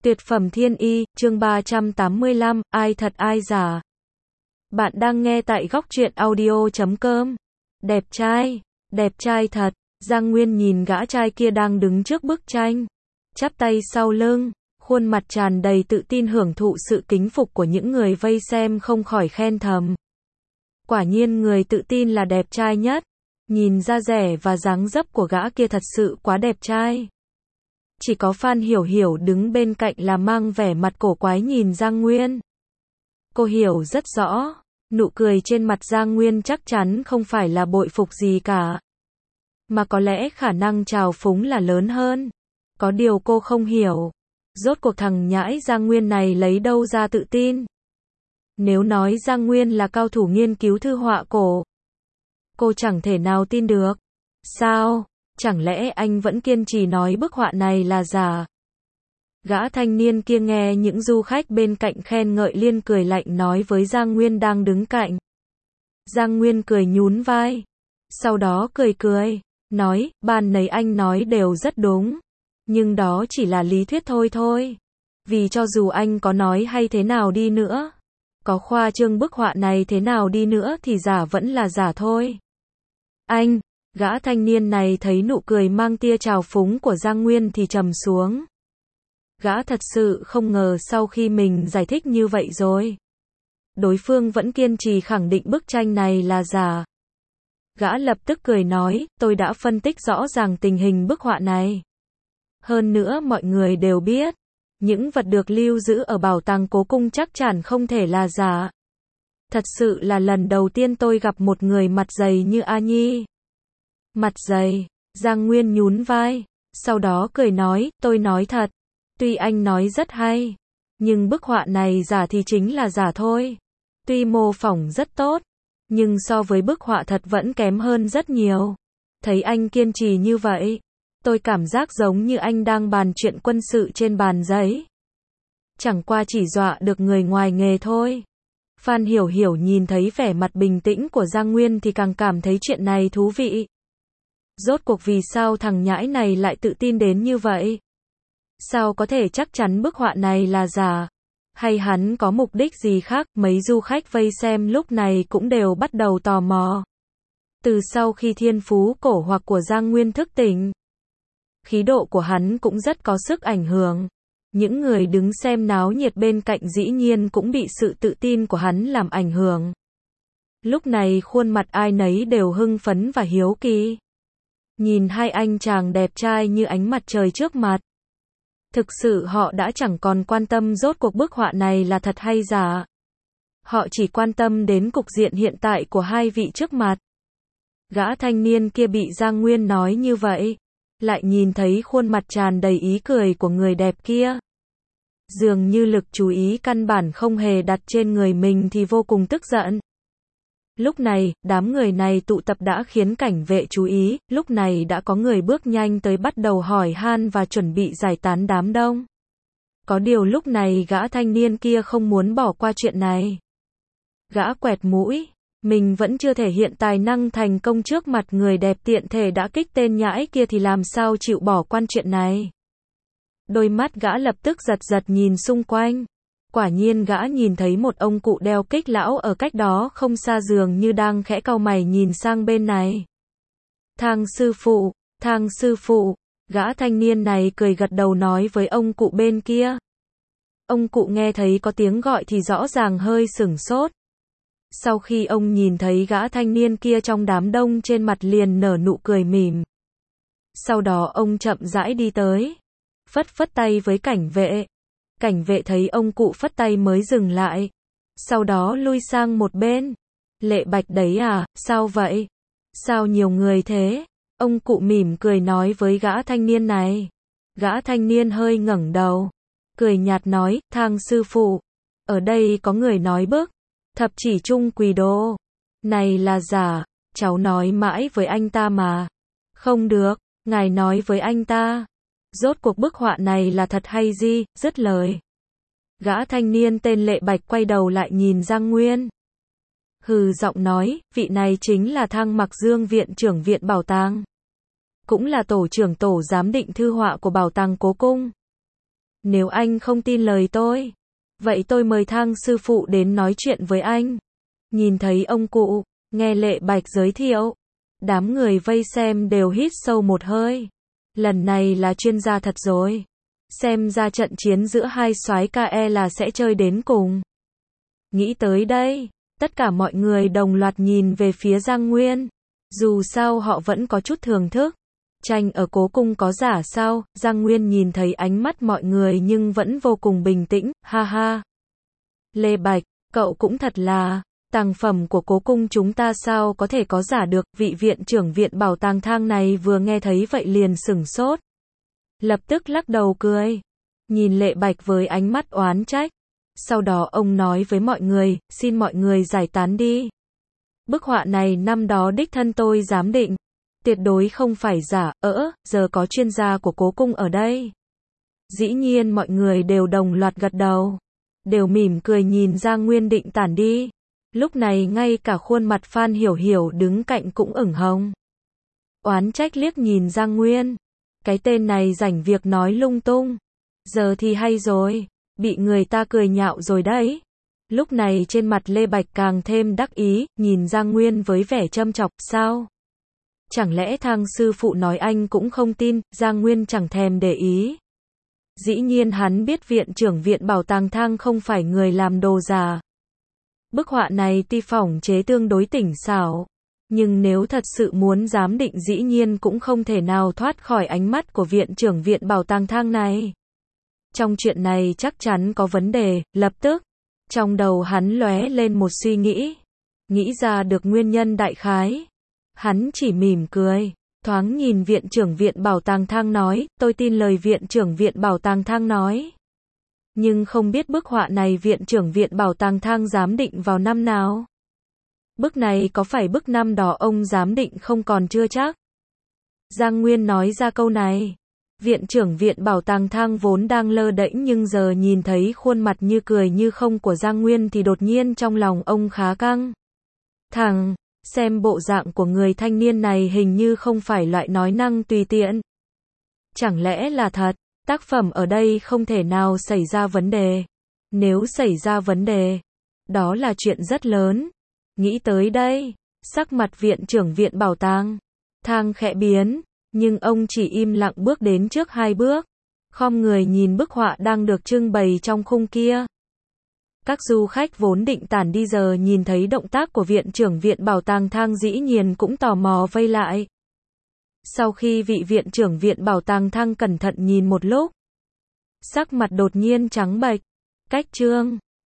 Tuyệt phẩm thiên y, chương 385, ai thật ai giả. Bạn đang nghe tại góc truyện audio.com. Đẹp trai thật. Giang Nguyên nhìn gã trai kia đang đứng trước bức tranh, chắp tay sau lưng, khuôn mặt tràn đầy tự tin hưởng thụ sự kính phục của những người vây xem, không khỏi khen thầm. Quả nhiên người tự tin là đẹp trai nhất. Nhìn da dẻ và dáng dấp của gã kia thật sự quá đẹp trai. Chỉ có Phan Hiểu Hiểu đứng bên cạnh là mang vẻ mặt cổ quái nhìn Giang Nguyên. Cô hiểu rất rõ, nụ cười trên mặt Giang Nguyên chắc chắn không phải là bội phục gì cả, mà có lẽ khả năng trào phúng là lớn hơn. Có điều cô không hiểu, rốt cuộc thằng nhãi Giang Nguyên này lấy đâu ra tự tin. Nếu nói Giang Nguyên là cao thủ nghiên cứu thư họa cổ, cô chẳng thể nào tin được. Sao? Chẳng lẽ anh vẫn kiên trì nói bức họa này là giả? Gã thanh niên kia nghe những du khách bên cạnh khen ngợi liên cười lạnh nói với Giang Nguyên đang đứng cạnh. Giang Nguyên cười nhún vai, sau đó cười, nói, ban nấy anh nói đều rất đúng, nhưng đó chỉ là lý thuyết thôi. Vì cho dù anh có nói hay thế nào đi nữa, có khoa trương bức họa này thế nào đi nữa thì giả vẫn là giả thôi. Anh, gã thanh niên này thấy nụ cười mang tia trào phúng của Giang Nguyên thì trầm xuống. Gã thật sự không ngờ sau khi mình giải thích như vậy rồi, đối phương vẫn kiên trì khẳng định bức tranh này là giả. Gã lập tức cười nói, tôi đã phân tích rõ ràng tình hình bức họa này. Hơn nữa mọi người đều biết, những vật được lưu giữ ở bảo tàng Cố Cung chắc chắn không thể là giả. Thật sự là lần đầu tiên tôi gặp một người mặt dày như A Nhi. Mặt dày, Giang Nguyên nhún vai, sau đó cười nói, tôi nói thật, tuy anh nói rất hay, nhưng bức họa này giả thì chính là giả thôi. Tuy mô phỏng rất tốt, nhưng so với bức họa thật vẫn kém hơn rất nhiều. Thấy anh kiên trì như vậy, tôi cảm giác giống như anh đang bàn chuyện quân sự trên bàn giấy. Chẳng qua chỉ dọa được người ngoài nghề thôi. Phan Hiểu Hiểu nhìn thấy vẻ mặt bình tĩnh của Giang Nguyên thì càng cảm thấy chuyện này thú vị. Rốt cuộc vì sao thằng nhãi này lại tự tin đến như vậy? Sao có thể chắc chắn bức họa này là giả? Hay hắn có mục đích gì khác? Mấy du khách vây xem lúc này cũng đều bắt đầu tò mò. Từ sau khi thiên phú cổ hoặc của Giang Nguyên thức tỉnh, khí độ của hắn cũng rất có sức ảnh hưởng. Những người đứng xem náo nhiệt bên cạnh dĩ nhiên cũng bị sự tự tin của hắn làm ảnh hưởng. Lúc này khuôn mặt ai nấy đều hưng phấn và hiếu kỳ. Nhìn hai anh chàng đẹp trai như ánh mặt trời trước mặt. Thực sự họ đã chẳng còn quan tâm rốt cuộc bức họa này là thật hay giả. Họ chỉ quan tâm đến cục diện hiện tại của hai vị trước mặt. Gã thanh niên kia bị Giang Nguyên nói như vậy, lại nhìn thấy khuôn mặt tràn đầy ý cười của người đẹp kia. Dường như lực chú ý căn bản không hề đặt trên người mình thì vô cùng tức giận. Lúc này, đám người này tụ tập đã khiến cảnh vệ chú ý, lúc này đã có người bước nhanh tới bắt đầu hỏi han và chuẩn bị giải tán đám đông. Có điều lúc này gã thanh niên kia không muốn bỏ qua chuyện này. Gã quẹt mũi, mình vẫn chưa thể hiện tài năng thành công trước mặt người đẹp tiện thể đã kích tên nhãi kia thì làm sao chịu bỏ qua chuyện này. Đôi mắt gã lập tức giật nhìn xung quanh. Quả nhiên gã nhìn thấy một ông cụ đeo kích lão ở cách đó không xa dường như đang khẽ cau mày nhìn sang bên này. Thang sư phụ, gã thanh niên này cười gật đầu nói với ông cụ bên kia. Ông cụ nghe thấy có tiếng gọi thì rõ ràng hơi sửng sốt. Sau khi ông nhìn thấy gã thanh niên kia trong đám đông trên mặt liền nở nụ cười mỉm. Sau đó ông chậm rãi đi tới, phất tay với cảnh vệ. Cảnh vệ thấy ông cụ phất tay mới dừng lại. Sau đó lui sang một bên. Lệ Bạch đấy à, sao vậy? Sao nhiều người thế? Ông cụ mỉm cười nói với gã thanh niên này. Gã thanh niên hơi ngẩng đầu, cười nhạt nói, Thang sư phụ, ở đây có người nói bức thập chỉ chung quỷ đồ này là giả, cháu nói mãi với anh ta mà. Không được, ngài nói với anh ta. Rốt cuộc bức họa này là thật hay gì? Dứt lời, gã thanh niên tên Lệ Bạch quay đầu lại nhìn Giang Nguyên. Hừ giọng nói, vị này chính là Thang Mặc Dương viện trưởng viện bảo tàng, cũng là tổ trưởng tổ giám định thư họa của bảo tàng Cố Cung. Nếu anh không tin lời tôi, vậy tôi mời Thang sư phụ đến nói chuyện với anh. Nhìn thấy ông cụ, nghe Lệ Bạch giới thiệu, đám người vây xem đều hít sâu một hơi. Lần này là chuyên gia thật rồi. Xem ra trận chiến giữa hai soái ca là sẽ chơi đến cùng. Nghĩ tới đây, tất cả mọi người đồng loạt nhìn về phía Giang Nguyên. Dù sao họ vẫn có chút thưởng thức. Tranh ở cố cung có giả sao? Giang Nguyên nhìn thấy ánh mắt mọi người nhưng vẫn vô cùng bình tĩnh, ha ha. Lê Bạch, cậu cũng thật là, tàng phẩm của cố cung chúng ta sao có thể có giả được, vị viện trưởng viện bảo tàng Thang này vừa nghe thấy vậy liền sửng sốt. Lập tức lắc đầu cười, nhìn Lệ Bạch với ánh mắt oán trách. Sau đó ông nói với mọi người, xin mọi người giải tán đi. Bức họa này năm đó đích thân tôi giám định. Tuyệt đối không phải giả, giờ có chuyên gia của cố cung ở đây. Dĩ nhiên mọi người đều đồng loạt gật đầu. Đều mỉm cười nhìn Giang Nguyên định tản đi. Lúc này ngay cả khuôn mặt Phan Hiểu Hiểu đứng cạnh cũng ửng hồng. Oán trách liếc nhìn Giang Nguyên. Cái tên này rảnh việc nói lung tung. Giờ thì hay rồi, bị người ta cười nhạo rồi đấy. Lúc này trên mặt Lê Bạch càng thêm đắc ý, nhìn Giang Nguyên với vẻ châm chọc, sao? Chẳng lẽ Thang sư phụ nói anh cũng không tin? Giang Nguyên chẳng thèm để ý. Dĩ nhiên hắn biết viện trưởng viện bảo tàng Thang không phải người làm đồ giả. Bức họa này tuy phỏng chế tương đối tỉnh xảo, nhưng nếu thật sự muốn giám định dĩ nhiên cũng không thể nào thoát khỏi ánh mắt của viện trưởng viện bảo tàng Thang này. Trong chuyện này chắc chắn có vấn đề, lập tức, trong đầu hắn lóe lên một suy nghĩ. Nghĩ ra được nguyên nhân đại khái. Hắn chỉ mỉm cười, thoáng nhìn viện trưởng viện bảo tàng Thang nói, tôi tin lời viện trưởng viện bảo tàng Thang nói. Nhưng không biết bức họa này viện trưởng viện bảo tàng Thang giám định vào năm nào? Bức này có phải bức năm đó ông giám định không còn chưa chắc? Giang Nguyên nói ra câu này. Viện trưởng viện bảo tàng Thang vốn đang lơ đễnh nhưng giờ nhìn thấy khuôn mặt như cười như không của Giang Nguyên thì đột nhiên trong lòng ông khá căng. Thằng, xem bộ dạng của người thanh niên này hình như không phải loại nói năng tùy tiện. Chẳng lẽ là thật, tác phẩm ở đây không thể nào xảy ra vấn đề. Nếu xảy ra vấn đề, đó là chuyện rất lớn. Nghĩ tới đây, sắc mặt viện trưởng viện bảo tàng Thang khẽ biến, nhưng ông chỉ im lặng bước đến trước 2 bước, khom người nhìn bức họa đang được trưng bày trong khung kia. Các du khách vốn định tản đi giờ nhìn thấy động tác của viện trưởng viện bảo tàng Thang dĩ nhiên cũng tò mò vây lại. Sau khi vị viện trưởng viện bảo tàng Thang cẩn thận nhìn một lúc, sắc mặt đột nhiên trắng bệch. Cách trương,